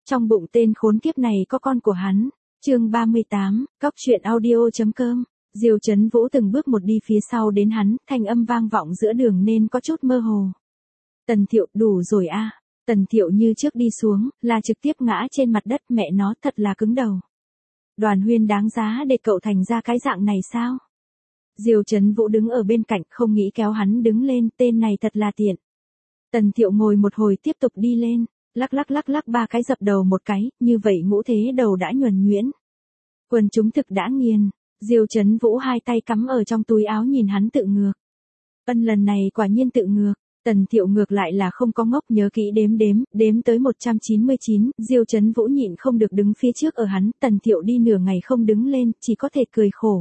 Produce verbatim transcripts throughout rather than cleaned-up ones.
trong bụng tên khốn kiếp này có con của hắn. Chương ba mươi tám, cóc truyện audio.com. Diêu Chấn Vũ từng bước một đi phía sau đến hắn, thanh âm vang vọng giữa đường nên có chút mơ hồ. Tần Thiệu, đủ rồi a. Tần Thiệu như trước đi xuống, là trực tiếp ngã trên mặt đất, mẹ nó thật là cứng đầu. Đoàn Huyên đáng giá để cậu thành ra cái dạng này sao? Diêu Chấn Vũ đứng ở bên cạnh không nghĩ kéo hắn đứng lên, tên này thật là tiện. Tần Thiệu ngồi một hồi tiếp tục đi lên, lắc lắc lắc lắc ba cái dập đầu một cái, như vậy ngũ thế đầu đã nhuần nhuyễn. Quần chúng thực đã nghiền, Diêu Chấn Vũ hai tay cắm ở trong túi áo nhìn hắn tự ngược. Ân lần này quả nhiên tự ngược. Tần Thiệu ngược lại là không có ngốc, nhớ kỹ đếm đếm, đếm tới một trăm chín mươi chín, Diêu Chấn Vũ nhịn không được đứng phía trước ở hắn, Tần Thiệu đi nửa ngày không đứng lên, chỉ có thể cười khổ.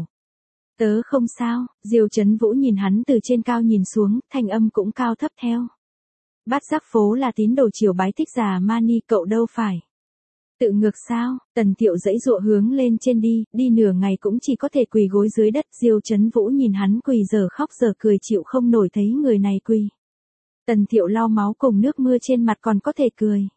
Tớ không sao, Diêu Chấn Vũ nhìn hắn từ trên cao nhìn xuống, thanh âm cũng cao thấp theo. Bát Giác phố là tín đồ triều bái thích già Mani, cậu đâu phải. Tự ngược sao? Tần Thiệu dãy dụa hướng lên trên đi, đi nửa ngày cũng chỉ có thể quỳ gối dưới đất, Diêu Chấn Vũ nhìn hắn quỳ giờ khóc giờ cười chịu không nổi thấy người này quỳ. Tần Thiệu lau máu cùng nước mưa trên mặt còn có thể cười.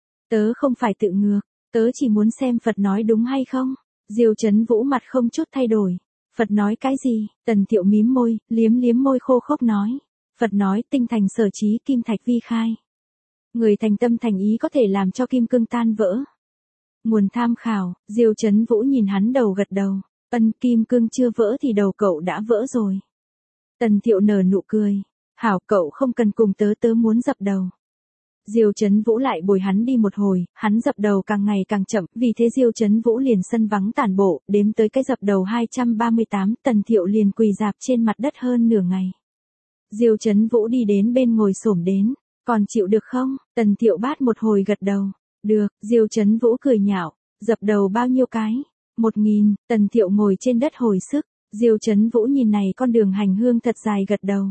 Tớ không phải tự ngược, tớ chỉ muốn xem Phật nói đúng hay không. Diêu Chấn Vũ mặt không chút thay đổi. Phật nói cái gì? Tần Thiệu mím môi, liếm liếm môi khô khốc nói. Phật nói tinh thành sở trí kim thạch vi khai. Người thành tâm thành ý có thể làm cho kim cương tan vỡ. Nguồn tham khảo, Diêu Chấn Vũ nhìn hắn đầu gật đầu. Ân, kim cương chưa vỡ thì đầu cậu đã vỡ rồi. Tần Thiệu nở nụ cười. Hảo, cậu không cần cùng tớ, tớ muốn dập đầu. Diêu Chấn Vũ lại bồi hắn đi một hồi, hắn dập đầu càng ngày càng chậm, vì thế Diêu Chấn Vũ liền sân vắng tản bộ, đếm tới cái dập đầu hai trăm ba mươi tám, Tần Thiệu liền quỳ dạp trên mặt đất hơn nửa ngày. Diêu Chấn Vũ đi đến bên ngồi xổm đến, còn chịu được không? Tần Thiệu bát một hồi gật đầu. Được, Diêu Chấn Vũ cười nhạo, dập đầu bao nhiêu cái? Một nghìn, Tần Thiệu ngồi trên đất hồi sức, Diêu Chấn Vũ nhìn này con đường hành hương thật dài gật đầu.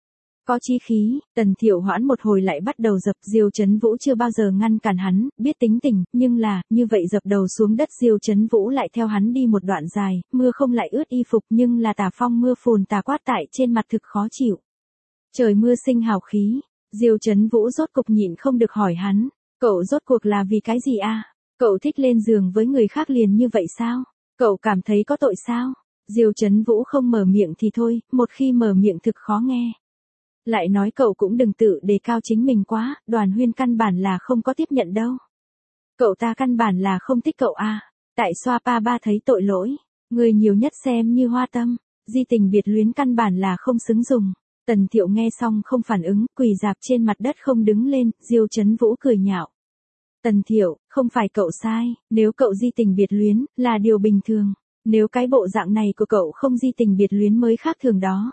Có chí khí, Tần Thiệu hoãn một hồi lại bắt đầu dập, Diêu Chấn Vũ chưa bao giờ ngăn cản hắn, biết tính tình, nhưng là, như vậy dập đầu xuống đất Diêu Chấn Vũ lại theo hắn đi một đoạn dài, mưa không lại ướt y phục nhưng là tà phong mưa phùn tà quát tại trên mặt thực khó chịu. Trời mưa sinh hào khí, Diêu Chấn Vũ rốt cục nhịn không được hỏi hắn, cậu rốt cuộc là vì cái gì a? Cậu thích lên giường với người khác liền như vậy sao? Cậu cảm thấy có tội sao? Diêu Chấn Vũ không mở miệng thì thôi, một khi mở miệng thực khó nghe. Lại nói cậu cũng đừng tự đề cao chính mình quá, Đoàn Huyên căn bản là không có tiếp nhận đâu. Cậu ta căn bản là không thích cậu a. Tại xoa pa ba thấy tội lỗi, người nhiều nhất xem như hoa tâm, di tình biệt luyến căn bản là không xứng dùng. Tần Thiệu nghe xong không phản ứng, quỳ dạp trên mặt đất không đứng lên, Diêu Chấn Vũ cười nhạo. Tần Thiệu, không phải cậu sai, nếu cậu di tình biệt luyến, là điều bình thường. Nếu cái bộ dạng này của cậu không di tình biệt luyến mới khác thường đó.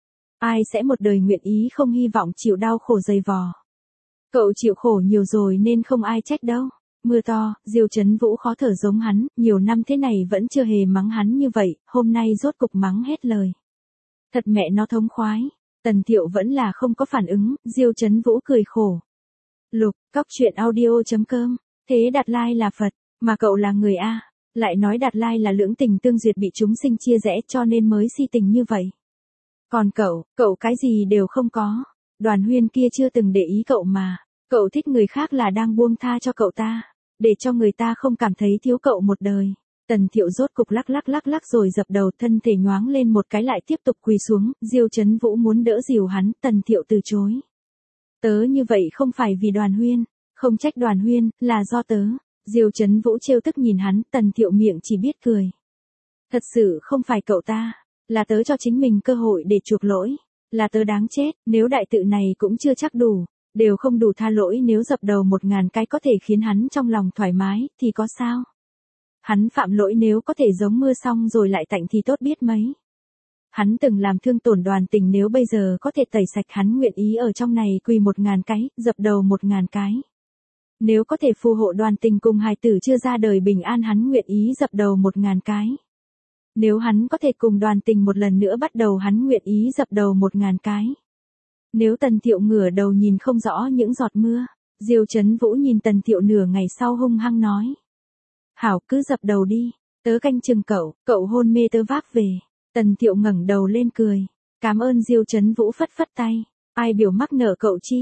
Ai sẽ một đời nguyện ý không hy vọng chịu đau khổ dày vò. Cậu chịu khổ nhiều rồi nên không ai trách đâu. Mưa to, Diêu Chấn Vũ khó thở giống hắn, nhiều năm thế này vẫn chưa hề mắng hắn như vậy, hôm nay rốt cục mắng hết lời. Thật mẹ nó thống khoái. Tần Thiệu vẫn là không có phản ứng, Diêu Chấn Vũ cười khổ. Lục, cóc truyện audio.com, thế Đạt Lai là Phật, mà cậu là người A, lại nói Đạt Lai là lưỡng tình tương duyệt bị chúng sinh chia rẽ cho nên mới si tình như vậy. Còn cậu, cậu cái gì đều không có, Đoàn Huyên kia chưa từng để ý cậu mà, cậu thích người khác là đang buông tha cho cậu ta, để cho người ta không cảm thấy thiếu cậu một đời. Tần Thiệu rốt cục lắc lắc lắc lắc rồi dập đầu, thân thể nhoáng lên một cái lại tiếp tục quỳ xuống, Diêu Chấn Vũ muốn đỡ dìu hắn, Tần Thiệu từ chối. Tớ như vậy không phải vì Đoàn Huyên, không trách Đoàn Huyên, là do tớ. Diêu Chấn Vũ trêu tức nhìn hắn, Tần Thiệu miệng chỉ biết cười. Thật sự không phải cậu ta, là tớ cho chính mình cơ hội để chuộc lỗi, là tớ đáng chết, nếu đại tự này cũng chưa chắc đủ, đều không đủ tha lỗi, nếu dập đầu một ngàn cái có thể khiến hắn trong lòng thoải mái, thì có sao? Hắn phạm lỗi nếu có thể giống mưa xong rồi lại tạnh thì tốt biết mấy. Hắn từng làm thương tổn Đoàn Tình, nếu bây giờ có thể tẩy sạch hắn nguyện ý ở trong này quỳ một ngàn cái, dập đầu một ngàn cái. Nếu có thể phù hộ Đoàn Tình cùng hài tử chưa ra đời bình an hắn nguyện ý dập đầu một ngàn cái. Nếu hắn có thể cùng Đoàn Tình một lần nữa bắt đầu hắn nguyện ý dập đầu một ngàn cái. Nếu Tần Thiệu ngửa đầu nhìn không rõ những giọt mưa, Diêu Chấn Vũ nhìn Tần Thiệu nửa ngày sau hung hăng nói. Hảo, cứ dập đầu đi, tớ canh chừng cậu, cậu hôn mê tớ vác về. Tần Thiệu ngẩng đầu lên cười. Cảm ơn Diêu Chấn Vũ phất phất tay. Ai biểu mắc nợ cậu chi?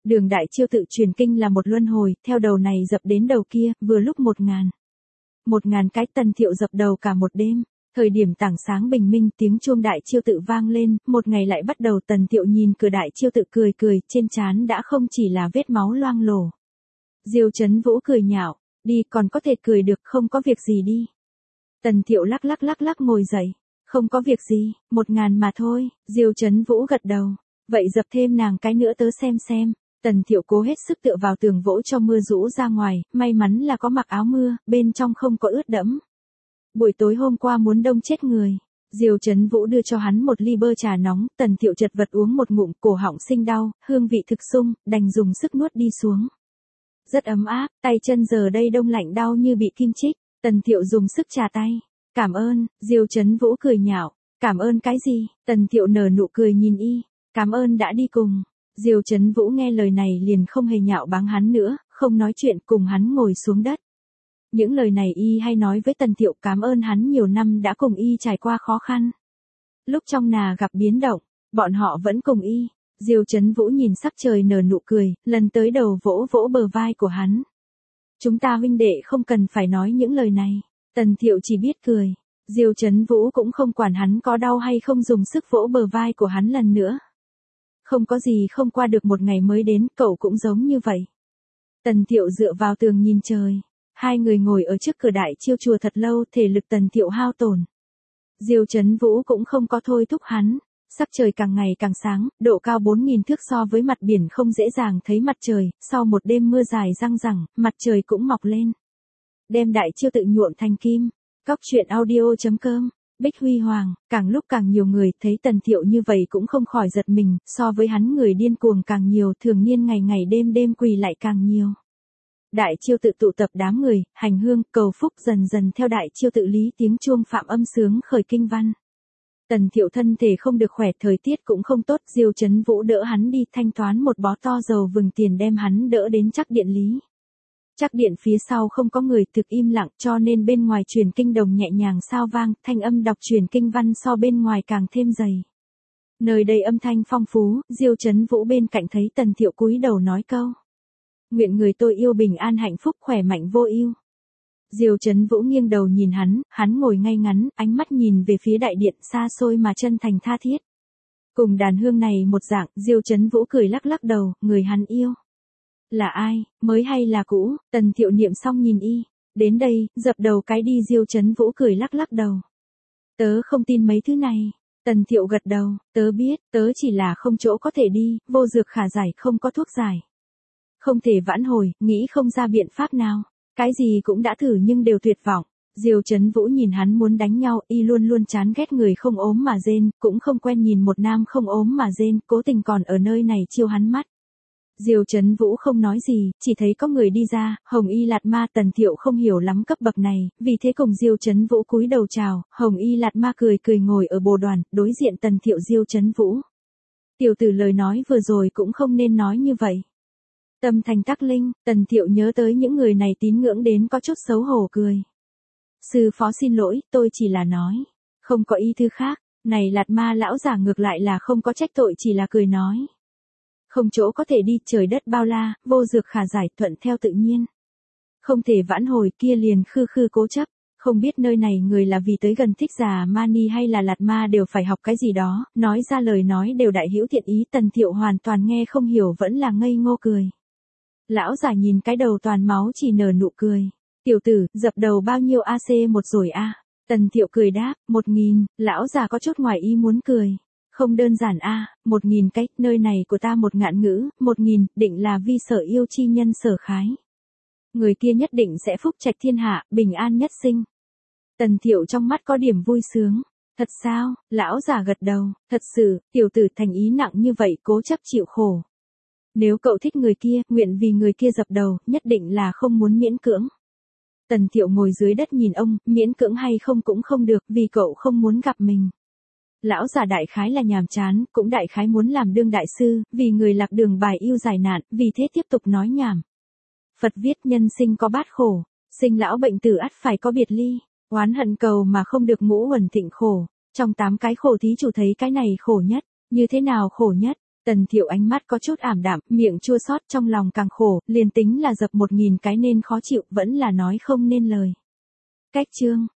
Đường Đại Chiêu tự truyền kinh là một luân hồi, theo đầu này dập đến đầu kia, vừa lúc một ngàn. Một ngàn cái. Tần Thiệu dập đầu cả một đêm. Thời điểm tảng sáng bình minh, tiếng chuông Đại Chiêu tự vang lên, một ngày lại bắt đầu. Tần Thiệu nhìn cửa Đại Chiêu tự cười cười, trên trán đã không chỉ là vết máu loang lổ. Diêu Chấn Vũ cười nhạo, đi còn có thể cười được, không có việc gì đi. Tần Thiệu lắc lắc lắc lắc ngồi dậy, không có việc gì, một ngàn mà thôi. Diêu Chấn Vũ gật đầu, vậy dập thêm nàng cái nữa tớ xem xem. Tần Thiệu cố hết sức tựa vào tường vỗ cho mưa rũ ra ngoài, may mắn là có mặc áo mưa, bên trong không có ướt đẫm. Buổi tối hôm qua muốn đông chết người. Diêu Chấn Vũ đưa cho hắn một ly bơ trà nóng, Tần Thiệu chật vật uống một ngụm, cổ họng sinh đau, hương vị thực sung, đành dùng sức nuốt đi xuống. Rất ấm áp, tay chân giờ đây đông lạnh đau như bị kim chích. Tần Thiệu dùng sức trà tay. Cảm ơn. Diêu Chấn Vũ cười nhạo, cảm ơn cái gì? Tần Thiệu nở nụ cười nhìn y, cảm ơn đã đi cùng. Diêu Chấn Vũ nghe lời này liền không hề nhạo báng hắn nữa, không nói chuyện, cùng hắn ngồi xuống đất. Những lời này y hay nói với Tần Thiệu, cảm ơn hắn nhiều năm đã cùng y trải qua khó khăn. Lúc trong nà gặp biến động, bọn họ vẫn cùng y. Diêu Chấn Vũ nhìn sắc trời nở nụ cười, lần tới đầu vỗ vỗ bờ vai của hắn. Chúng ta huynh đệ không cần phải nói những lời này. Tần Thiệu chỉ biết cười. Diêu Chấn Vũ cũng không quản hắn có đau hay không, dùng sức vỗ bờ vai của hắn lần nữa. Không có gì không qua được một ngày mới đến, cậu cũng giống như vậy. Tần Thiệu dựa vào tường nhìn trời. Hai người ngồi ở trước cửa Đại Chiêu chùa thật lâu, thể lực Tần Thiệu hao tổn. Diêu Chấn Vũ cũng không có thôi thúc hắn. Sắc trời càng ngày càng sáng, độ cao bốn nghìn thước so với mặt biển không dễ dàng thấy mặt trời, sau một đêm mưa dài răng rẳng, mặt trời cũng mọc lên. Đem Đại Chiêu tự nhuộm thành kim. Góc truyện audio chấm com. Bích Huy Hoàng, càng lúc càng nhiều người thấy Tần Thiệu như vậy cũng không khỏi giật mình, so với hắn người điên cuồng càng nhiều, thường niên ngày ngày đêm đêm quỳ lại càng nhiều. Đại Chiêu tự tụ tập đám người, hành hương, cầu phúc, dần dần theo Đại Chiêu tự lý tiếng chuông phạm âm sướng khởi kinh văn. Tần Thiệu thân thể không được khỏe, thời tiết cũng không tốt, Diêu Chấn Vũ đỡ hắn đi, thanh toán một bó to dầu vừng tiền đem hắn đỡ đến Trắc Điện lý. Trắc Điện phía sau không có người, thực im lặng, cho nên bên ngoài truyền kinh đồng nhẹ nhàng sao vang, thanh âm đọc truyền kinh văn so bên ngoài càng thêm dày. Nơi đây âm thanh phong phú, Diêu Chấn Vũ bên cạnh thấy Tần Thiệu cúi đầu nói câu: nguyện người tôi yêu bình an hạnh phúc khỏe mạnh vô ưu. Diêu Chấn Vũ nghiêng đầu nhìn hắn, hắn ngồi ngay ngắn, ánh mắt nhìn về phía đại điện, xa xôi mà chân thành tha thiết. Cùng đàn hương này một dạng, Diêu Chấn Vũ cười lắc lắc đầu, người hắn yêu. Là ai, mới hay là cũ? Tần Thiệu niệm xong nhìn y, đến đây, dập đầu cái đi. Diêu Chấn Vũ cười lắc lắc đầu. Tớ không tin mấy thứ này. Tần Thiệu gật đầu, tớ biết, tớ chỉ là không chỗ có thể đi, vô dược khả giải, không có thuốc giải. Không thể vãn hồi, nghĩ không ra biện pháp nào. Cái gì cũng đã thử nhưng đều tuyệt vọng. Diêu Chấn Vũ nhìn hắn muốn đánh nhau, y luôn luôn chán ghét người không ốm mà rên, cũng không quen nhìn một nam không ốm mà rên, cố tình còn ở nơi này chiêu hắn mắt. Diêu Chấn Vũ không nói gì, chỉ thấy có người đi ra, Hồng Y Lạt Ma. Tần Thiệu không hiểu lắm cấp bậc này, vì thế cùng Diêu Chấn Vũ cúi đầu chào. Hồng Y Lạt Ma cười cười ngồi ở bồ đoàn, đối diện Tần Thiệu. Diêu Chấn Vũ, tiểu tử lời nói vừa rồi cũng không nên nói như vậy. Tâm thành tắc linh, Tần Thiệu nhớ tới những người này tín ngưỡng đến có chút xấu hổ cười. Sư phó xin lỗi, tôi chỉ là nói, không có ý thư khác. Này Lạt Ma lão giả ngược lại là không có trách tội, chỉ là cười nói. Không chỗ có thể đi, trời đất bao la, vô dược khả giải, thuận theo tự nhiên. Không thể vãn hồi, kia liền khư khư cố chấp. Không biết nơi này người là vì tới gần Thích Giả Mani hay là Lạt Ma đều phải học cái gì đó, nói ra lời nói đều đại hữu thiện ý. Tần Thiệu hoàn toàn nghe không hiểu, vẫn là ngây ngô cười. Lão giả nhìn cái đầu toàn máu chỉ nở nụ cười. Tiểu tử, dập đầu bao nhiêu a xê một rồi a? Tần Thiệu cười đáp, một nghìn. Lão già có chút ngoài ý muốn cười. Không đơn giản a, một nghìn cách, nơi này của ta một ngạn ngữ, một nghìn, định là vi sở yêu chi nhân sở khái. Người kia nhất định sẽ phúc trạch thiên hạ, bình an nhất sinh. Tần Thiệu trong mắt có điểm vui sướng. Thật sao? Lão già gật đầu, thật sự, tiểu tử thành ý nặng như vậy, cố chấp chịu khổ. Nếu cậu thích người kia, nguyện vì người kia dập đầu, nhất định là không muốn miễn cưỡng. Tần Thiệu ngồi dưới đất nhìn ông, miễn cưỡng hay không cũng không được, vì cậu không muốn gặp mình. Lão già đại khái là nhàm chán, cũng đại khái muốn làm đương đại sư, vì người lạc đường bài yêu giải nạn, vì thế tiếp tục nói nhảm. Phật viết nhân sinh có bát khổ, sinh lão bệnh tử ắt phải có biệt ly, oán hận cầu mà không được ngũ uẩn thịnh khổ. Trong tám cái khổ thí chủ thấy cái này khổ nhất, như thế nào khổ nhất? Tần Thiệu ánh mắt có chút ảm đạm, miệng chua xót, trong lòng càng khổ, liền tính là dập một nghìn cái nên khó chịu, vẫn là nói không nên lời. Cách chương